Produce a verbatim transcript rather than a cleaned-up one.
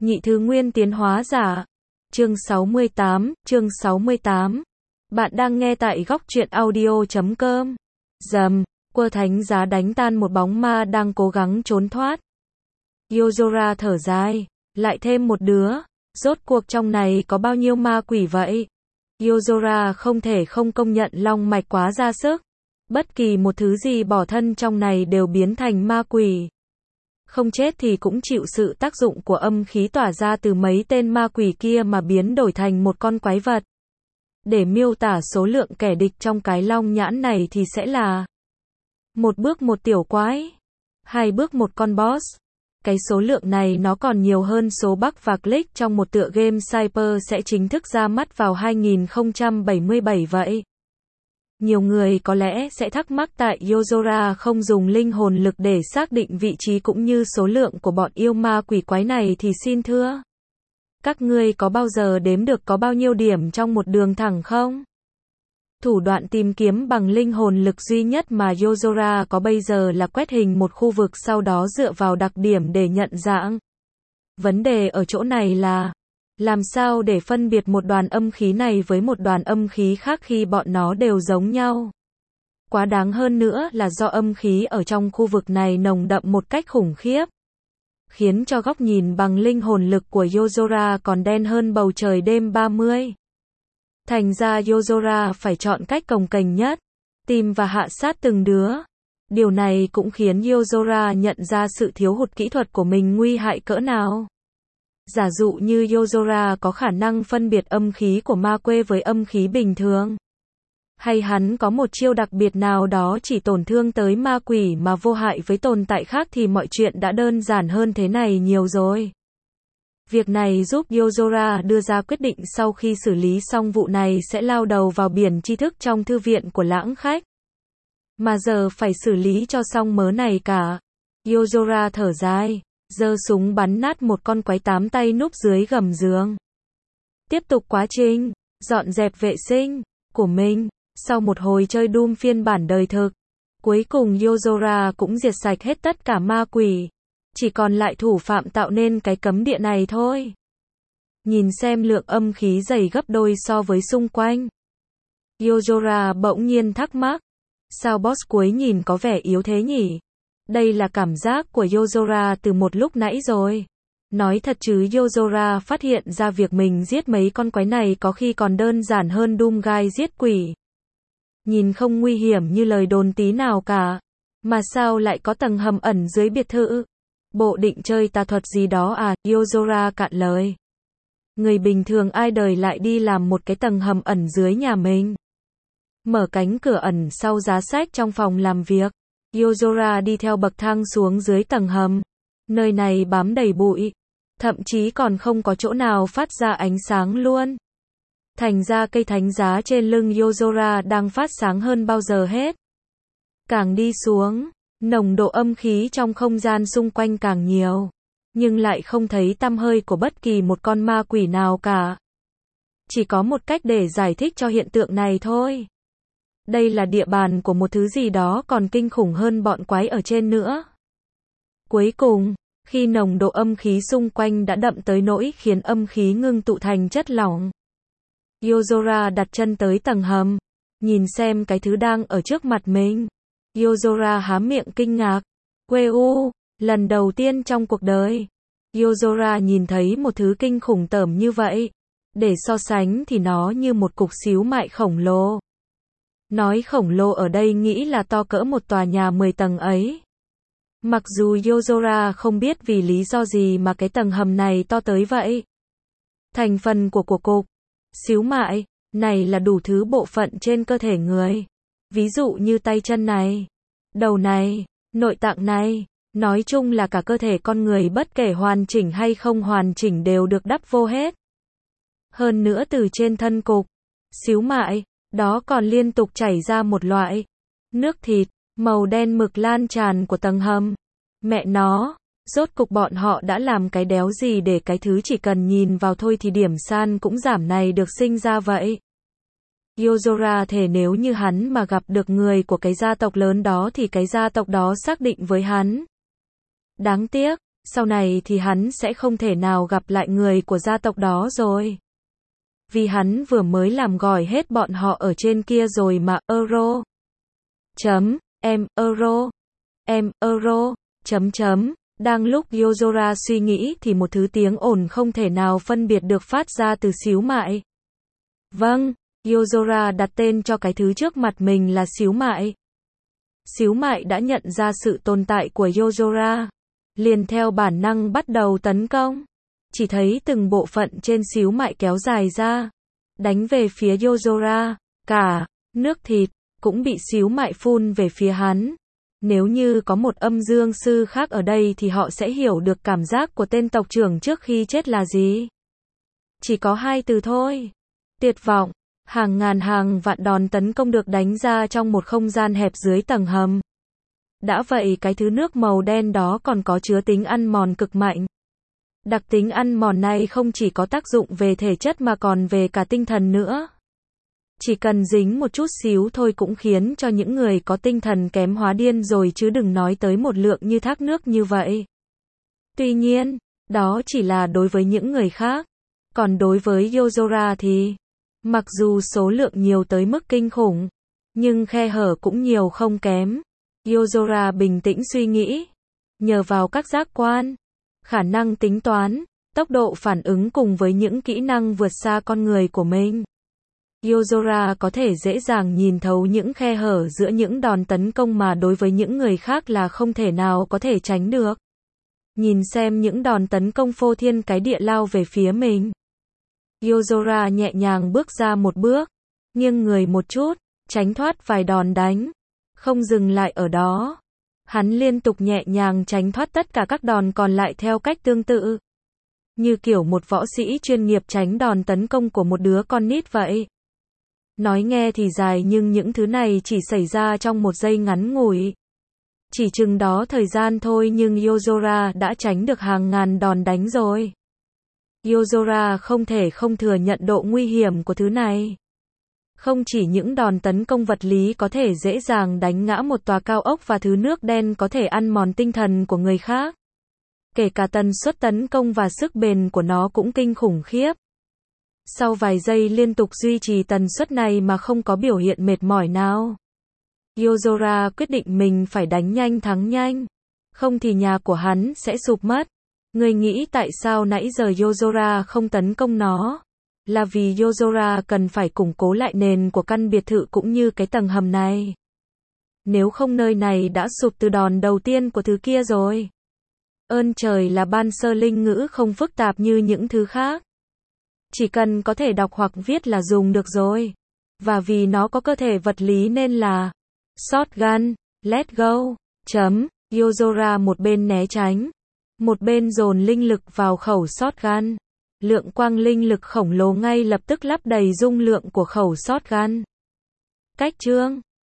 Nhị thứ nguyên tiến hóa giả. Chương sáu mươi tám, chương sáu mươi tám. Bạn đang nghe tại góc truyện audio chấm com. Rầm, quơ thánh giá đánh tan một bóng ma đang cố gắng trốn thoát. Yozora thở dài, lại thêm một đứa, rốt cuộc trong này có bao nhiêu ma quỷ vậy? Yozora không thể không công nhận long mạch quá ra sức. Bất kỳ một thứ gì bỏ thân trong này đều biến thành ma quỷ. Không chết thì cũng chịu sự tác dụng của âm khí tỏa ra từ mấy tên ma quỷ kia mà biến đổi thành một con quái vật. Để miêu tả số lượng kẻ địch trong cái long nhãn này thì sẽ là một bước một tiểu quái, hai bước một con boss. Cái số lượng này nó còn nhiều hơn số bug và glitch trong một tựa game Cyber sẽ chính thức ra mắt vào hai nghìn không trăm bảy mươi bảy vậy. Nhiều người có lẽ sẽ thắc mắc tại Yozora không dùng linh hồn lực để xác định vị trí cũng như số lượng của bọn yêu ma quỷ quái này thì xin thưa. Các ngươi có bao giờ đếm được có bao nhiêu điểm trong một đường thẳng không? Thủ đoạn tìm kiếm bằng linh hồn lực duy nhất mà Yozora có bây giờ là quét hình một khu vực sau đó dựa vào đặc điểm để nhận dạng. Vấn đề ở chỗ này là làm sao để phân biệt một đoàn âm khí này với một đoàn âm khí khác khi bọn nó đều giống nhau? Quá đáng hơn nữa là do âm khí ở trong khu vực này nồng đậm một cách khủng khiếp, khiến cho góc nhìn bằng linh hồn lực của Yozora còn đen hơn bầu trời đêm ba mươi. Thành ra Yozora phải chọn cách cồng kềnh nhất, tìm và hạ sát từng đứa. Điều này cũng khiến Yozora nhận ra sự thiếu hụt kỹ thuật của mình nguy hại cỡ nào. Giả dụ như Yozora có khả năng phân biệt âm khí của ma quê với âm khí bình thường, hay hắn có một chiêu đặc biệt nào đó chỉ tổn thương tới ma quỷ mà vô hại với tồn tại khác thì mọi chuyện đã đơn giản hơn thế này nhiều rồi. Việc này giúp Yozora đưa ra quyết định sau khi xử lý xong vụ này sẽ lao đầu vào biển tri thức trong thư viện của lãng khách. Mà giờ phải xử lý cho xong mớ này cả. Yozora thở dài, giơ súng bắn nát một con quái tám tay núp dưới gầm giường. Tiếp tục quá trình dọn dẹp vệ sinh của mình. Sau một hồi chơi Doom phiên bản đời thực, cuối cùng Yozora cũng diệt sạch hết tất cả ma quỷ. Chỉ còn lại thủ phạm tạo nên cái cấm địa này thôi. Nhìn xem lượng âm khí dày gấp đôi so với xung quanh. Yozora bỗng nhiên thắc mắc. Sao boss cuối nhìn có vẻ yếu thế nhỉ? Đây là cảm giác của Yozora từ một lúc nãy rồi. Nói thật chứ Yozora phát hiện ra việc mình giết mấy con quái này có khi còn đơn giản hơn Doomguy giết quỷ. Nhìn không nguy hiểm như lời đồn tí nào cả. Mà sao lại có tầng hầm ẩn dưới biệt thự? Bộ định chơi tà thuật gì đó à? Yozora cạn lời. Người bình thường ai đời lại đi làm một cái tầng hầm ẩn dưới nhà mình. Mở cánh cửa ẩn sau giá sách trong phòng làm việc. Yozora đi theo bậc thang xuống dưới tầng hầm. Nơi này bám đầy bụi. Thậm chí còn không có chỗ nào phát ra ánh sáng luôn. Thành ra cây thánh giá trên lưng Yozora đang phát sáng hơn bao giờ hết. Càng đi xuống, nồng độ âm khí trong không gian xung quanh càng nhiều. Nhưng lại không thấy tăm hơi của bất kỳ một con ma quỷ nào cả. Chỉ có một cách để giải thích cho hiện tượng này thôi. Đây là địa bàn của một thứ gì đó còn kinh khủng hơn bọn quái ở trên nữa. Cuối cùng, khi nồng độ âm khí xung quanh đã đậm tới nỗi khiến âm khí ngưng tụ thành chất lỏng, Yozora đặt chân tới tầng hầm, nhìn xem cái thứ đang ở trước mặt mình. Yozora há miệng kinh ngạc. Quê u, lần đầu tiên trong cuộc đời, Yozora nhìn thấy một thứ kinh khủng tởm như vậy. Để so sánh thì nó như một cục xíu mại khổng lồ. Nói khổng lồ ở đây nghĩ là to cỡ một tòa nhà mười tầng ấy. Mặc dù Yozora không biết vì lý do gì mà cái tầng hầm này to tới vậy. Thành phần của của cục xíu mại này là đủ thứ bộ phận trên cơ thể người. Ví dụ như tay chân này, đầu này, nội tạng này. Nói chung là cả cơ thể con người bất kể hoàn chỉnh hay không hoàn chỉnh đều được đắp vô hết. Hơn nữa từ trên thân cục xíu mại đó còn liên tục chảy ra một loại nước thịt màu đen mực lan tràn của tầng hầm. Mẹ nó, rốt cục bọn họ đã làm cái đéo gì để cái thứ chỉ cần nhìn vào thôi thì điểm san cũng giảm này được sinh ra vậy. Yozora thề nếu như hắn mà gặp được người của cái gia tộc lớn đó thì cái gia tộc đó xác định với hắn. Đáng tiếc, Sau này thì hắn sẽ không thể nào gặp lại người của gia tộc đó rồi. Vì hắn vừa mới làm gỏi hết bọn họ ở trên kia rồi mà. Euro. Chấm. Em. Euro. Em. Euro. Chấm chấm. Đang lúc Yozora suy nghĩ thì một thứ tiếng ồn không thể nào phân biệt được phát ra từ xíu mại. Vâng. Yozora đặt tên cho cái thứ trước mặt mình là xíu mại. Xíu mại đã nhận ra sự tồn tại của Yozora, liền theo bản năng bắt đầu tấn công. Chỉ thấy từng bộ phận trên xíu mại kéo dài ra, đánh về phía Yozora, cả nước thịt cũng bị xíu mại phun về phía hắn. Nếu như có một âm dương sư khác ở đây thì họ sẽ hiểu được cảm giác của tên tộc trưởng trước khi chết là gì. Chỉ có hai từ thôi. Tuyệt vọng. Hàng ngàn hàng vạn đòn tấn công được đánh ra trong một không gian hẹp dưới tầng hầm. Đã vậy cái thứ nước màu đen đó còn có chứa tính ăn mòn cực mạnh. Đặc tính ăn mòn này không chỉ có tác dụng về thể chất mà còn về cả tinh thần nữa. Chỉ cần dính một chút xíu thôi cũng khiến cho những người có tinh thần kém hóa điên rồi, chứ đừng nói tới một lượng như thác nước như vậy. Tuy nhiên, đó chỉ là đối với những người khác. Còn đối với Yozora thì, mặc dù số lượng nhiều tới mức kinh khủng, nhưng khe hở cũng nhiều không kém. Yozora bình tĩnh suy nghĩ. Nhờ vào các giác quan, khả năng tính toán, tốc độ phản ứng cùng với những kỹ năng vượt xa con người của mình, Yozora có thể dễ dàng nhìn thấu những khe hở giữa những đòn tấn công mà đối với những người khác là không thể nào có thể tránh được. Nhìn xem những đòn tấn công phô thiên cái địa lao về phía mình. Yozora nhẹ nhàng bước ra một bước, nghiêng người một chút, tránh thoát vài đòn đánh. Không dừng lại ở đó. Hắn liên tục nhẹ nhàng tránh thoát tất cả các đòn còn lại theo cách tương tự. Như kiểu một võ sĩ chuyên nghiệp tránh đòn tấn công của một đứa con nít vậy. Nói nghe thì dài nhưng những thứ này chỉ xảy ra trong một giây ngắn ngủi. Chỉ chừng đó thời gian thôi nhưng Yozora đã tránh được hàng ngàn đòn đánh rồi. Yozora không thể không thừa nhận độ nguy hiểm của thứ này. Không chỉ những đòn tấn công vật lý có thể dễ dàng đánh ngã một tòa cao ốc và thứ nước đen có thể ăn mòn tinh thần của người khác. Kể cả tần suất tấn công và sức bền của nó cũng kinh khủng khiếp. Sau vài giây liên tục duy trì tần suất này mà không có biểu hiện mệt mỏi nào, Yozora quyết định mình phải đánh nhanh thắng nhanh. Không thì nhà của hắn sẽ sụp mất. Người nghĩ tại sao nãy giờ Yozora không tấn công nó? Là vì Yozora cần phải củng cố lại nền của căn biệt thự cũng như cái tầng hầm này. Nếu không nơi này đã sụp từ đòn đầu tiên của thứ kia rồi. Ơn trời là ban sơ linh ngữ không phức tạp như những thứ khác. Chỉ cần có thể đọc hoặc viết là dùng được rồi. Và vì nó có cơ thể vật lý nên là shotgun, let go, chấm, Yozora một bên né tránh, một bên dồn linh lực vào khẩu shotgun. Lượng quang linh lực khổng lồ ngay lập tức lấp đầy dung lượng của khẩu shotgun. Cách chương